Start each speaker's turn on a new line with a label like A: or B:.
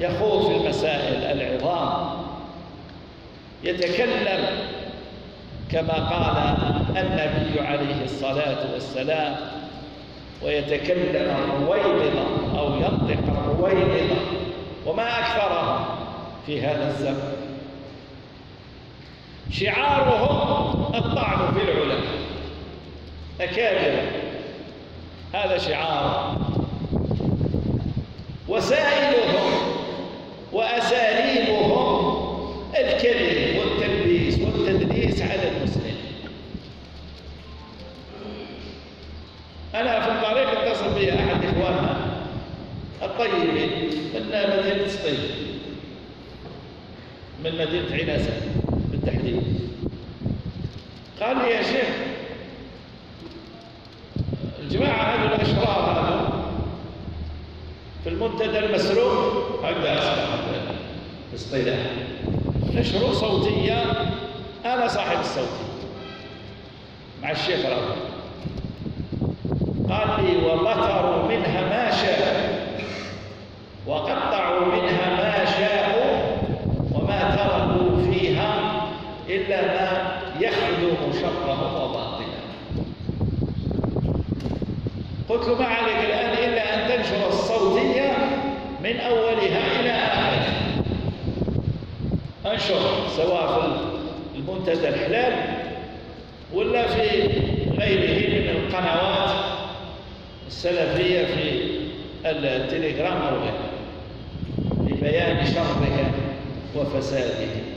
A: يخوض في المسائل العظام، يتكلم كما قال النبي عليه الصلاة والسلام: ويتكلم رويبضة أو ينطق رويبضة، وما أكثرهم في هذا الزمن. شعارهم الطعن في العلماء أكابر، هذا شعار. وسائلهم وأساليبهم الكذب والتلبيس والتدليس على المسلم. أنا في الطريق اتصل بي أحد إخواننا الطيبين من مدينة سطيف، من مدينة عناسة بالتحديد. قال لي: يا شيخ، الجماعة هذول الأشرار هذول في المنتدى المسروق، هكذا أسمع اصطلاح، نشروا صوتية، أنا صاحب الصوتية مع الشيخ رابع. قال لي: وبتروا منها ما شاءوا وقطعوا منها ما شاءوا وما تركوا فيها إلا ما يخدم شرهم وباطلهم. قلت له: ما عليك الآن إلا أن تنشر الصوتية من أولها إلى آخرها. انشر سواء في المنتدى الحلال ولا في غيره من القنوات السلفية في التليجرام أو غيره، لبيان شرها وفساده.